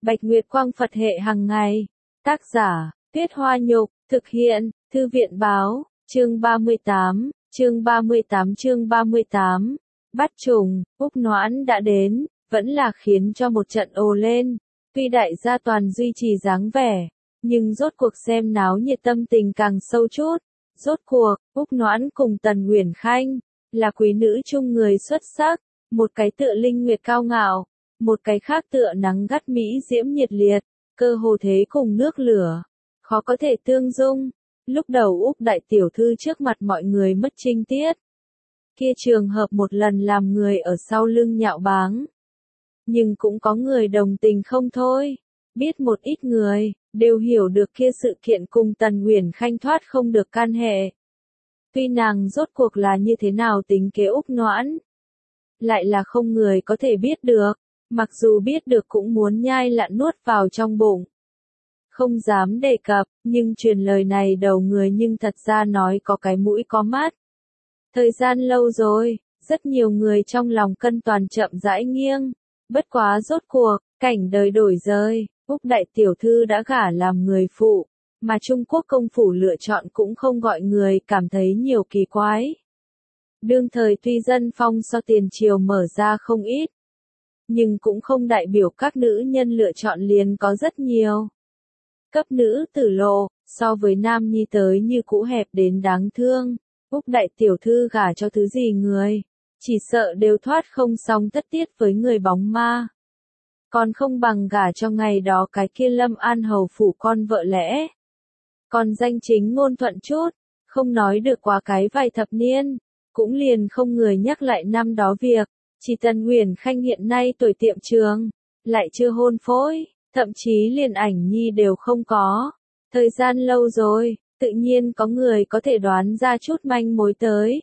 Bạch Nguyệt Quang Phật hệ hàng ngày. Tác giả, Tuyết Hoa Nhục, thực hiện, Thư viện Báo, chương 38, chương 38. Bắt trùng, Úc Noãn đã đến, vẫn là khiến cho một trận ồ lên. Tuy đại gia toàn duy trì dáng vẻ, nhưng rốt cuộc xem náo nhiệt tâm tình càng sâu chút. Rốt cuộc, Úc Noãn cùng Tần Uyển Khanh, là quý nữ chung người xuất sắc, một cái tựa linh nguyệt cao ngạo, một cái khác tựa nắng gắt mỹ diễm nhiệt liệt, cơ hồ thế cùng nước lửa, khó có thể tương dung. Lúc đầu Úc đại tiểu thư trước mặt mọi người mất trinh tiết. Kia trường hợp một lần làm người ở sau lưng nhạo báng. Nhưng cũng có người đồng tình không thôi. Biết một ít người, đều hiểu được kia sự kiện cùng Tần Uyển Khanh thoát không được can hệ. Tuy nàng rốt cuộc là như thế nào tính kế Úc Noãn, lại là không người có thể biết được, mặc dù biết được cũng muốn nhai lặn nuốt vào trong bụng. Không dám đề cập, nhưng truyền lời này đầu người nhưng thật ra nói có cái mũi có mắt. Thời gian lâu rồi, rất nhiều người trong lòng cân toàn chậm rãi nghiêng. Bất quá rốt cuộc, cảnh đời đổi rời, Úc đại tiểu thư đã gả làm người phụ, mà Trung Quốc công phủ lựa chọn cũng không gọi người cảm thấy nhiều kỳ quái. Đương thời tuy dân phong so tiền triều mở ra không ít, nhưng cũng không đại biểu các nữ nhân lựa chọn liền có rất nhiều. Cấp nữ tử lộ, so với nam nhi tới như cũ hẹp đến đáng thương. Úc đại tiểu thư gả cho thứ gì người, chỉ sợ đều thoát không xong tất tiết với người bóng ma. Còn không bằng gả cho ngày đó cái kia Lâm An hầu phủ con vợ lẽ. Còn danh chính ngôn thuận chút, không nói được quá cái vài thập niên, cũng liền không người nhắc lại năm đó việc. Chỉ Tần Uyển Khanh hiện nay tuổi tiệm trường, lại chưa hôn phối, thậm chí liền ảnh nhi đều không có. Thời gian lâu rồi, tự nhiên có người có thể đoán ra chút manh mối tới.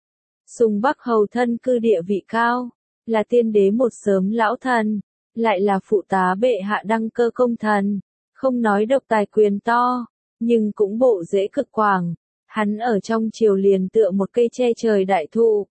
Sùng Bắc hầu thân cư địa vị cao, là tiên đế một sớm lão thần, lại là phụ tá bệ hạ đăng cơ công thần, không nói độc tài quyền to, nhưng cũng bộ dễ cực quảng. Hắn ở trong triều liền tựa một cây che trời đại thụ.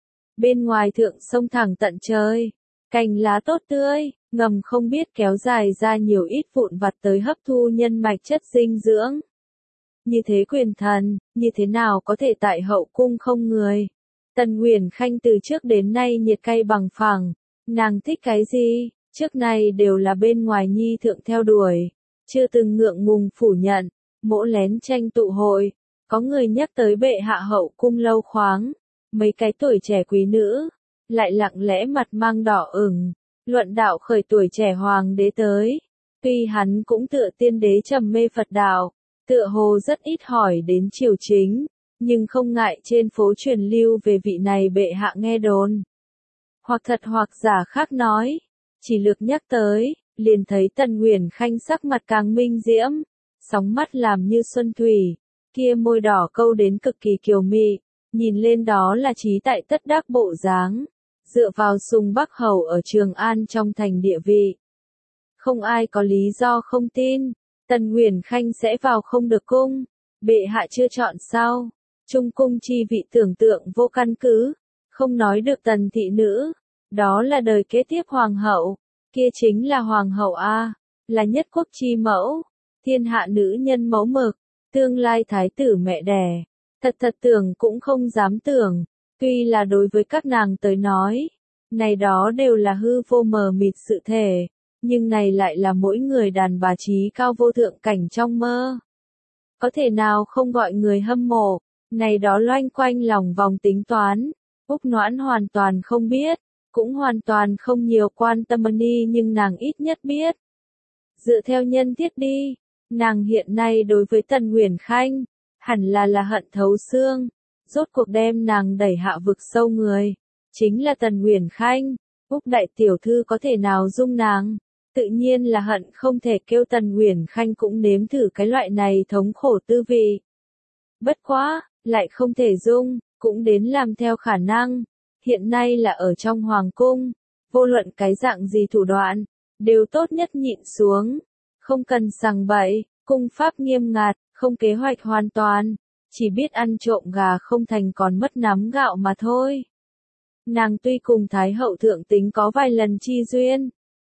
Bên ngoài thượng sông thẳng tận trời, cành lá tốt tươi, ngầm không biết kéo dài ra nhiều ít vụn vặt tới hấp thu nhân mạch chất dinh dưỡng. Như thế quyền thần, như thế nào có thể tại hậu cung không người? Tần Uyển Khanh từ trước đến nay nhiệt cay bằng phẳng, nàng thích cái gì, trước nay đều là bên ngoài nhi thượng theo đuổi, chưa từng ngượng ngùng phủ nhận, mỗ lén tranh tụ hội, có người nhắc tới bệ hạ hậu cung lâu khoáng, mấy cái tuổi trẻ quý nữ, lại lặng lẽ mặt mang đỏ ửng, luận đạo khởi tuổi trẻ hoàng đế tới, tuy hắn cũng tựa tiên đế trầm mê Phật đạo, tựa hồ rất ít hỏi đến triều chính, nhưng không ngại trên phố truyền lưu về vị này bệ hạ nghe đồn. Hoặc thật hoặc giả khác nói, chỉ lược nhắc tới, liền thấy Tần Uyển Khanh sắc mặt càng minh diễm, sóng mắt làm như xuân thủy, kia môi đỏ câu đến cực kỳ kiều mị, nhìn lên đó là trí tại tất đắc bộ dáng, dựa vào Sùng Bắc hầu ở Trường An trong thành địa vị. Không ai có lý do không tin, Tần Uyển Khanh sẽ vào không được cung, bệ hạ chưa chọn sao, trung cung chi vị tưởng tượng vô căn cứ, không nói được Tần thị nữ, đó là đời kế tiếp hoàng hậu, kia chính là hoàng hậu A, là nhất quốc chi mẫu, thiên hạ nữ nhân mẫu mực, tương lai thái tử mẹ đẻ, thật tưởng cũng không dám tưởng, tuy là đối với các nàng tới nói, này đó đều là hư vô mờ mịt sự thể. Nhưng này lại là mỗi người đàn bà trí cao vô thượng cảnh trong mơ. Có thể nào không gọi người hâm mộ, này đó loanh quanh lòng vòng tính toán. Úc Noãn hoàn toàn không biết, cũng hoàn toàn không nhiều quan tâm ni nhưng nàng ít nhất biết. Dựa theo nhân thiết đi, nàng hiện nay đối với Tần Uyển Khanh, hẳn là hận thấu xương, rốt cuộc đem nàng đẩy hạ vực sâu người. Chính là Tần Uyển Khanh, Úc đại tiểu thư có thể nào dung nàng? Tự nhiên là hận không thể kêu Tần Uyển Khanh cũng nếm thử cái loại này thống khổ tư vị. Bất quá, lại không thể dung, cũng đến làm theo khả năng. Hiện nay là ở trong hoàng cung, vô luận cái dạng gì thủ đoạn, đều tốt nhất nhịn xuống. Không cần sằng bậy, cung pháp nghiêm ngặt, không kế hoạch hoàn toàn, chỉ biết ăn trộm gà không thành còn mất nắm gạo mà thôi. Nàng tuy cùng Thái hậu thượng tính có vài lần chi duyên,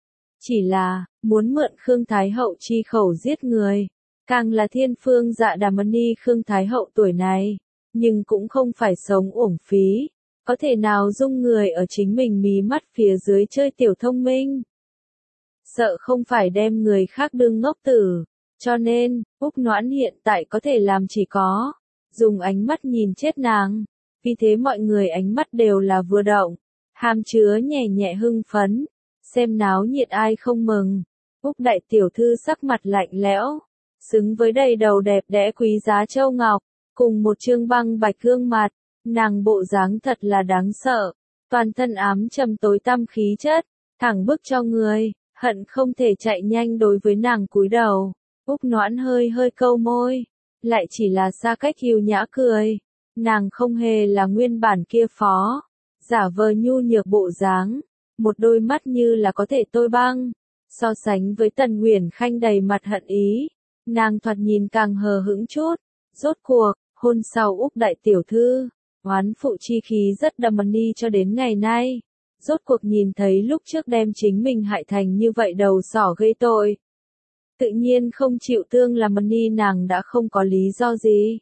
chỉ là, muốn mượn Khương Thái Hậu chi khẩu giết người. Càng là thiên phương dạ đàm ni Khương Thái Hậu tuổi này, nhưng cũng không phải sống uổng phí, có thể nào dung người ở chính mình mí mắt phía dưới chơi tiểu thông minh. Sợ không phải đem người khác đương ngốc tử, cho nên, Úc Noãn hiện tại có thể làm chỉ có, dùng ánh mắt nhìn chết nàng, vì thế mọi người ánh mắt đều là vừa động, hàm chứa nhẹ nhẹ hưng phấn, xem náo nhiệt ai không mừng. Úc đại tiểu thư sắc mặt lạnh lẽo, xứng với đầy đầu đẹp đẽ quý giá châu ngọc, cùng một trương băng bạch gương mặt, nàng bộ dáng thật là đáng sợ, toàn thân ám trầm tối tăm khí chất, thẳng bức cho người, hận không thể chạy nhanh đối với nàng cúi đầu. Úc Noãn hơi hơi câu môi, lại chỉ là xa cách hiu nhã cười, nàng không hề là nguyên bản kia phó, giả vờ nhu nhược bộ dáng, một đôi mắt như là có thể tôi băng, so sánh với Tần Uyển Khanh đầy mặt hận ý, nàng thoạt nhìn càng hờ hững chút. Rốt cuộc, hôn sau Úc đại tiểu thư, oán phụ chi khí rất đậm ni cho đến ngày nay. Rốt cuộc nhìn thấy lúc trước đem chính mình hại thành như vậy đầu sỏ gây tội. Tự nhiên không chịu tương làm ni nàng đã không có lý do gì.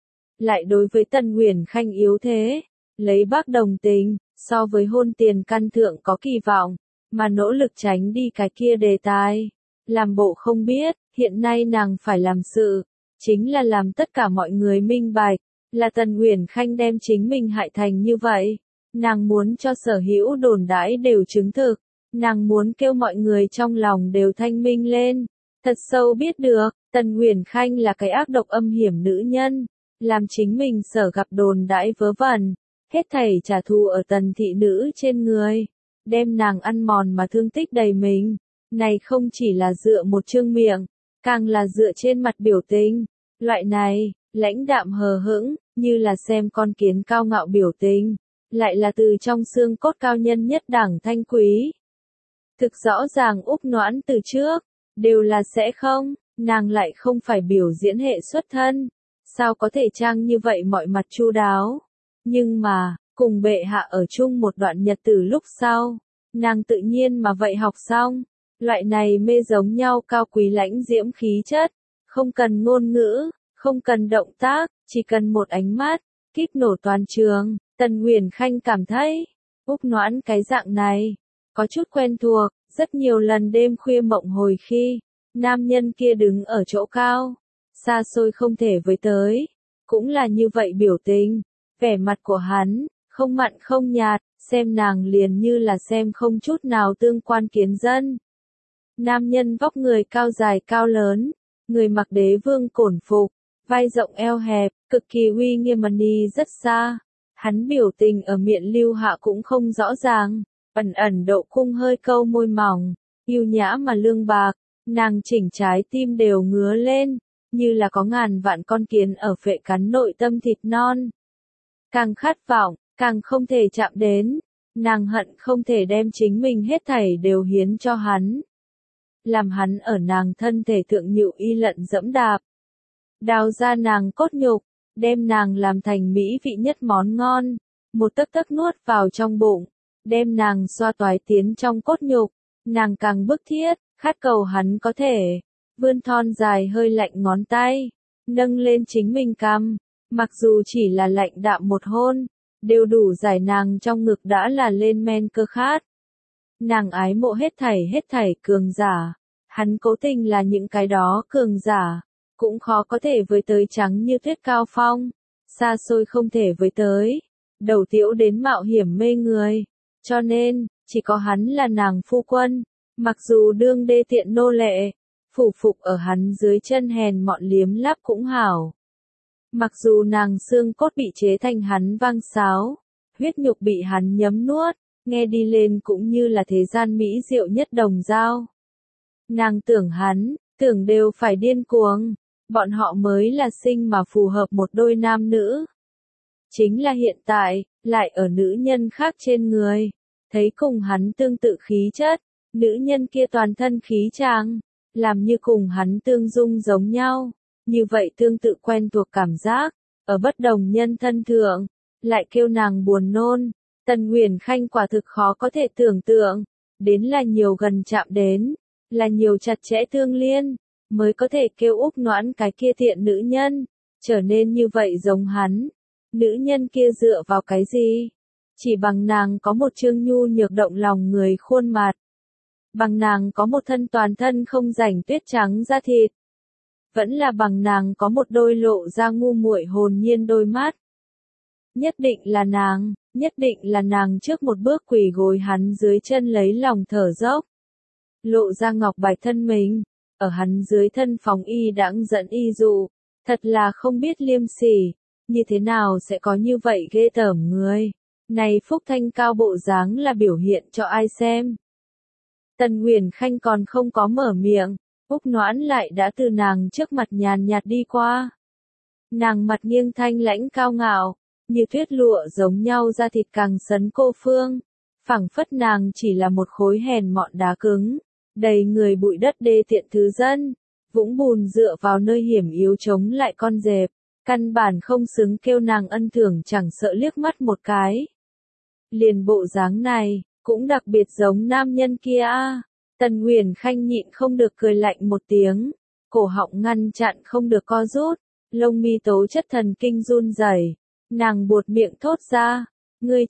Lại đối với Tần Uyển Khanh yếu thế, lấy bác đồng tình, so với hôn tiền căn thượng có kỳ vọng, mà nỗ lực tránh đi cái kia đề tài. Làm bộ không biết, hiện nay nàng phải làm sự, chính là làm tất cả mọi người minh bạch, là Tần Uyển Khanh đem chính mình hại thành như vậy. Nàng muốn cho sở hữu đồn đãi đều chứng thực, nàng muốn kêu mọi người trong lòng đều thanh minh lên, thật sâu biết được, Tần Uyển Khanh là cái ác độc âm hiểm nữ nhân, làm chính mình sở gặp đồn đãi vớ vẩn, hết thảy trả thù ở Tần thị nữ trên người, đem nàng ăn mòn mà thương tích đầy mình, này không chỉ là dựa một trương miệng, càng là dựa trên mặt biểu tình, loại này, lãnh đạm hờ hững, như là xem con kiến cao ngạo biểu tình. Lại là từ trong xương cốt cao nhân nhất đẳng thanh quý. Thực rõ ràng Úc Noãn từ trước, đều là sẽ không, nàng lại không phải biểu diễn hệ xuất thân, sao có thể trang như vậy mọi mặt chu đáo. Nhưng mà, cùng bệ hạ ở chung một đoạn nhật tử lúc sau, nàng tự nhiên mà vậy học xong, loại này mê giống nhau cao quý lãnh diễm khí chất, không cần ngôn ngữ, không cần động tác, chỉ cần một ánh mắt, kích nổ toàn trường. Tần Uyển Khanh cảm thấy, Úc Noãn cái dạng này, có chút quen thuộc, rất nhiều lần đêm khuya mộng hồi khi, nam nhân kia đứng ở chỗ cao, xa xôi không thể với tới, cũng là như vậy biểu tình, vẻ mặt của hắn, không mặn không nhạt, xem nàng liền như là xem không chút nào tương quan kiến dân. Nam nhân vóc người cao dài cao lớn, người mặc đế vương cổn phục, vai rộng eo hẹp, cực kỳ uy nghiêm ni rất xa. Hắn biểu tình ở miệng lưu hạ cũng không rõ ràng, ẩn ẩn độ cung hơi câu môi mỏng, yêu nhã mà lương bạc, nàng chỉnh trái tim đều ngứa lên, như là có ngàn vạn con kiến ở phệ cắn nội tâm thịt non. Càng khát vọng, càng không thể chạm đến, nàng hận không thể đem chính mình hết thảy đều hiến cho hắn. Làm hắn ở nàng thân thể thượng nhự y lận dẫm đạp, đào ra nàng cốt nhục, đem nàng làm thành mỹ vị nhất món ngon, một tấc tấc nuốt vào trong bụng, đem nàng xoa toái tiến trong cốt nhục, nàng càng bức thiết, khát cầu hắn có thể, vươn thon dài hơi lạnh ngón tay, nâng lên chính mình cằm, mặc dù chỉ là lạnh đạm một hôn, đều đủ giải nàng trong ngực đã là lên men cơ khát. Nàng ái mộ hết thảy cường giả, hắn cố tình là những cái đó cường giả. Cũng khó có thể với tới trắng như tuyết cao phong, xa xôi không thể với tới, đầu tiễu đến mạo hiểm mê người, cho nên, chỉ có hắn là nàng phu quân, mặc dù đương đê tiện nô lệ, phủ phục ở hắn dưới chân hèn mọn liếm láp cũng hảo. Mặc dù nàng xương cốt bị chế thành hắn vang sáo, huyết nhục bị hắn nhấm nuốt, nghe đi lên cũng như là thế gian mỹ diệu nhất đồng dao. Nàng tưởng hắn, tưởng đều phải điên cuồng. Bọn họ mới là sinh mà phù hợp một đôi nam nữ. Chính là hiện tại, lại ở nữ nhân khác trên người, thấy cùng hắn tương tự khí chất, nữ nhân kia toàn thân khí tràng, làm như cùng hắn tương dung giống nhau, như vậy tương tự quen thuộc cảm giác, ở bất đồng nhân thân thượng, lại kêu nàng buồn nôn, Tần Uyển Khanh quả thực khó có thể tưởng tượng, đến là nhiều gần chạm đến, là nhiều chặt chẽ tương liên, mới có thể kêu Úc Noãn cái kia thiện nữ nhân, trở nên như vậy giống hắn. Nữ nhân kia dựa vào cái gì? Chỉ bằng nàng có một trương nhu nhược động lòng người khuôn mặt. Bằng nàng có một thân toàn thân không rảnh tuyết trắng da thịt. Vẫn là bằng nàng có một đôi lộ ra ngu muội hồn nhiên đôi mắt. Nhất định là nàng trước một bước quỳ gối hắn dưới chân lấy lòng thở dốc. Lộ ra ngọc bạch thân mình, ở hắn dưới thân phòng y đãng dẫn y dụ, thật là không biết liêm sỉ, như thế nào sẽ có như vậy ghê tởm người. Này phúc thanh cao bộ dáng là biểu hiện cho ai xem. Tần Uyển Khanh còn không có mở miệng, Úc Noãn lại đã từ nàng trước mặt nhàn nhạt đi qua. Nàng mặt nghiêng thanh lãnh cao ngạo, như tuyết lụa giống nhau da thịt càng sấn cô phương, phảng phất nàng chỉ là một khối hèn mọn đá cứng, đầy người bụi đất đê tiện thứ dân, vũng bùn dựa vào nơi hiểm yếu chống lại con dẹp, căn bản không xứng kêu nàng ân thưởng chẳng sợ liếc mắt một cái. Liền bộ dáng này, cũng đặc biệt giống nam nhân kia a. Tần Uyển Khanh nhịn không được cười lạnh một tiếng, cổ họng ngăn chặn không được co rút, lông mi tố chất thần kinh run rẩy, nàng buột miệng thốt ra, ngươi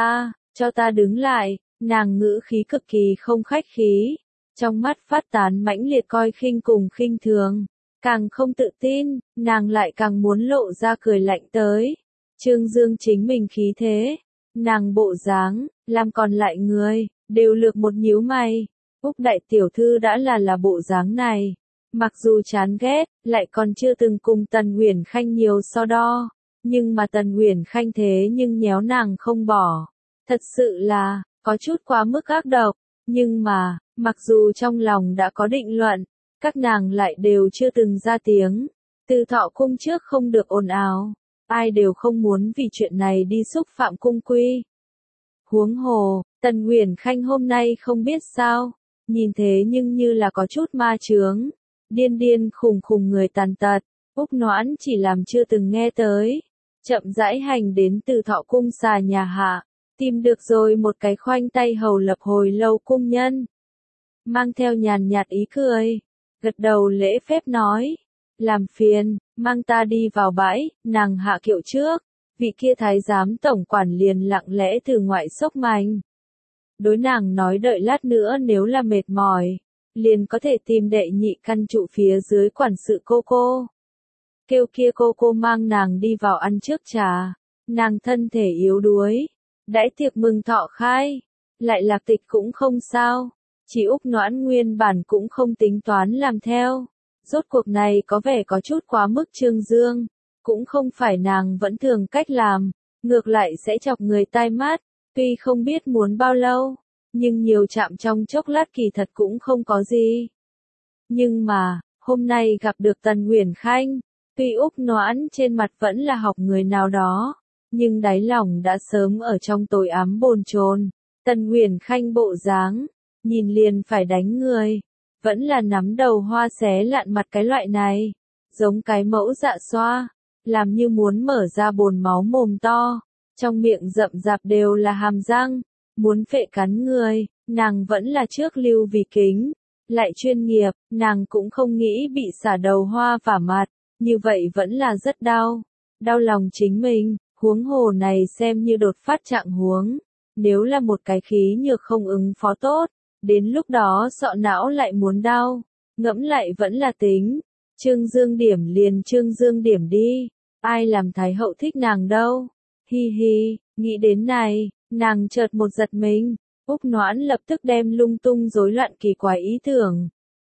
cho ta đứng lại, nàng ngữ khí cực kỳ không khách khí, trong mắt phát tán mãnh liệt coi khinh cùng khinh thường, càng không tự tin, nàng lại càng muốn lộ ra cười lạnh tới, trương dương chính mình khí thế, nàng bộ dáng, làm còn lại người, đều lược một nhíu mày. Úc đại tiểu thư đã là bộ dáng này, mặc dù chán ghét, lại còn chưa từng cùng Tần Uyển Khanh nhiều so đo, nhưng mà Tần Uyển Khanh thế nhưng nhéo nàng không bỏ, thật sự là, có chút quá mức ác độc, nhưng mà, mặc dù trong lòng đã có định luận, các nàng lại đều chưa từng ra tiếng, Từ Thọ cung trước không được ồn ào, ai đều không muốn vì chuyện này đi xúc phạm cung quy. Huống hồ, Tần Uyển Khanh hôm nay không biết sao, nhìn thế nhưng như là có chút ma chướng, điên điên khùng khùng người tàn tật, Úc Noãn chỉ làm chưa từng nghe tới, chậm rãi hành đến Từ Thọ cung xà nhà hạ, tìm được rồi một cái khoanh tay hầu lập hồi lâu cung nhân, mang theo nhàn nhạt ý cười, gật đầu lễ phép nói, làm phiền, mang ta đi vào bãi, nàng hạ kiệu trước, vị kia thái giám tổng quản liền lặng lẽ từ ngoại xốc mành. Đối nàng nói đợi lát nữa nếu là mệt mỏi, liền có thể tìm đệ nhị căn trụ phía dưới quản sự cô. Kêu kia cô mang nàng đi vào ăn trước trà, nàng thân thể yếu đuối, đãi tiệc mừng thọ khai, lại lạc tịch cũng không sao, chỉ Úc Noãn nguyên bản cũng không tính toán làm theo, rốt cuộc này có vẻ có chút quá mức trương dương, cũng không phải nàng vẫn thường cách làm, ngược lại sẽ chọc người tai mắt. Tuy không biết muốn bao lâu, nhưng nhiều chạm trong chốc lát kỳ thật cũng không có gì. Nhưng mà, hôm nay gặp được Tần Uyển Khanh, tuy Úc Noãn trên mặt vẫn là học người nào đó, nhưng đáy lòng đã sớm ở trong tối ám bồn chồn. Tần Uyển Khanh bộ dáng, nhìn liền phải đánh người, vẫn là nắm đầu hoa xé lạn mặt cái loại này, giống cái mẫu dạ xoa, làm như muốn mở ra bồn máu mồm to. Trong miệng rậm rạp đều là hàm răng, muốn phệ cắn người, nàng vẫn là trước lưu vì kính, lại chuyên nghiệp, nàng cũng không nghĩ bị xả đầu hoa vả mặt, như vậy vẫn là rất đau, đau lòng chính mình, huống hồ này xem như đột phát trạng huống, nếu là một cái khí nhược không ứng phó tốt, đến lúc đó sọ não lại muốn đau, ngẫm lại vẫn là tính, Trương Dương điểm liền Trương Dương điểm đi, ai làm thái hậu thích nàng đâu. Hi hi, nghĩ đến này, nàng chợt một giật mình, Úc Noãn lập tức đem lung tung rối loạn kỳ quái ý tưởng.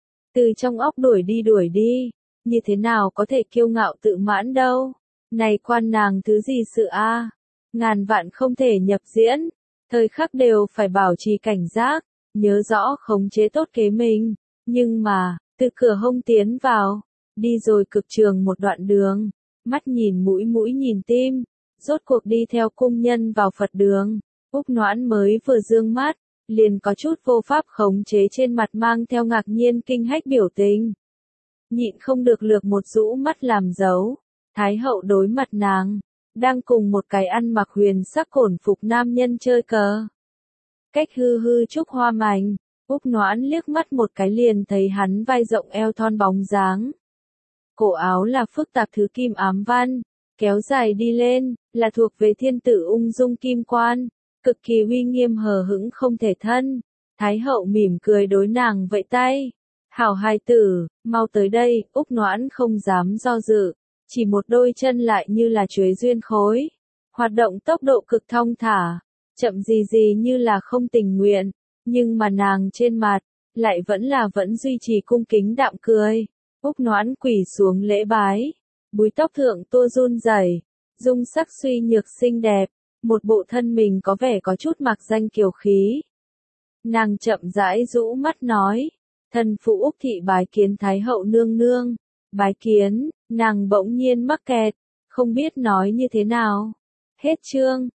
Từ trong óc đuổi đi, như thế nào có thể kiêu ngạo tự mãn đâu, này quan nàng thứ gì sự a, ngàn vạn không thể nhập diễn, thời khắc đều phải bảo trì cảnh giác, nhớ rõ khống chế tốt kế mình, nhưng mà, từ cửa hông tiến vào, đi rồi cực trường một đoạn đường, mắt nhìn mũi nhìn tim. Rốt cuộc đi theo cung nhân vào Phật đường, Úc Noãn mới vừa dương mắt, liền có chút vô pháp khống chế trên mặt mang theo ngạc nhiên kinh hách biểu tình. Nhịn không được lược một rũ mắt làm dấu, Thái hậu đối mặt nàng, đang cùng một cái ăn mặc huyền sắc cổn phục nam nhân chơi cờ. cách hư hư trúc hoa mảnh. Úc Noãn liếc mắt một cái liền thấy hắn vai rộng eo thon bóng dáng. Cổ áo là phức tạp thứ kim ám văn, kéo dài đi lên, là thuộc về thiên tử ung dung kim quan, cực kỳ uy nghiêm hờ hững không thể thân. Thái hậu mỉm cười đối nàng vẫy tay. Hảo hài tử, mau tới đây. Úc Noãn không dám do dự, chỉ một đôi chân lại như là chuối duyên khối. Hoạt động tốc độ cực thong thả, chậm gì gì như là không tình nguyện, nhưng mà nàng trên mặt, lại vẫn duy trì cung kính đạm cười. Úc Noãn quỳ xuống lễ bái, búi tóc thượng tua run rẩy, dung sắc suy nhược xinh đẹp, một bộ thân mình có vẻ có chút mặc danh kiều khí. Nàng chậm rãi rũ mắt nói, thần phụ Úc thị bái kiến Thái hậu nương nương. Bái kiến, nàng bỗng nhiên mắc kẹt, không biết nói như thế nào. Hết chương.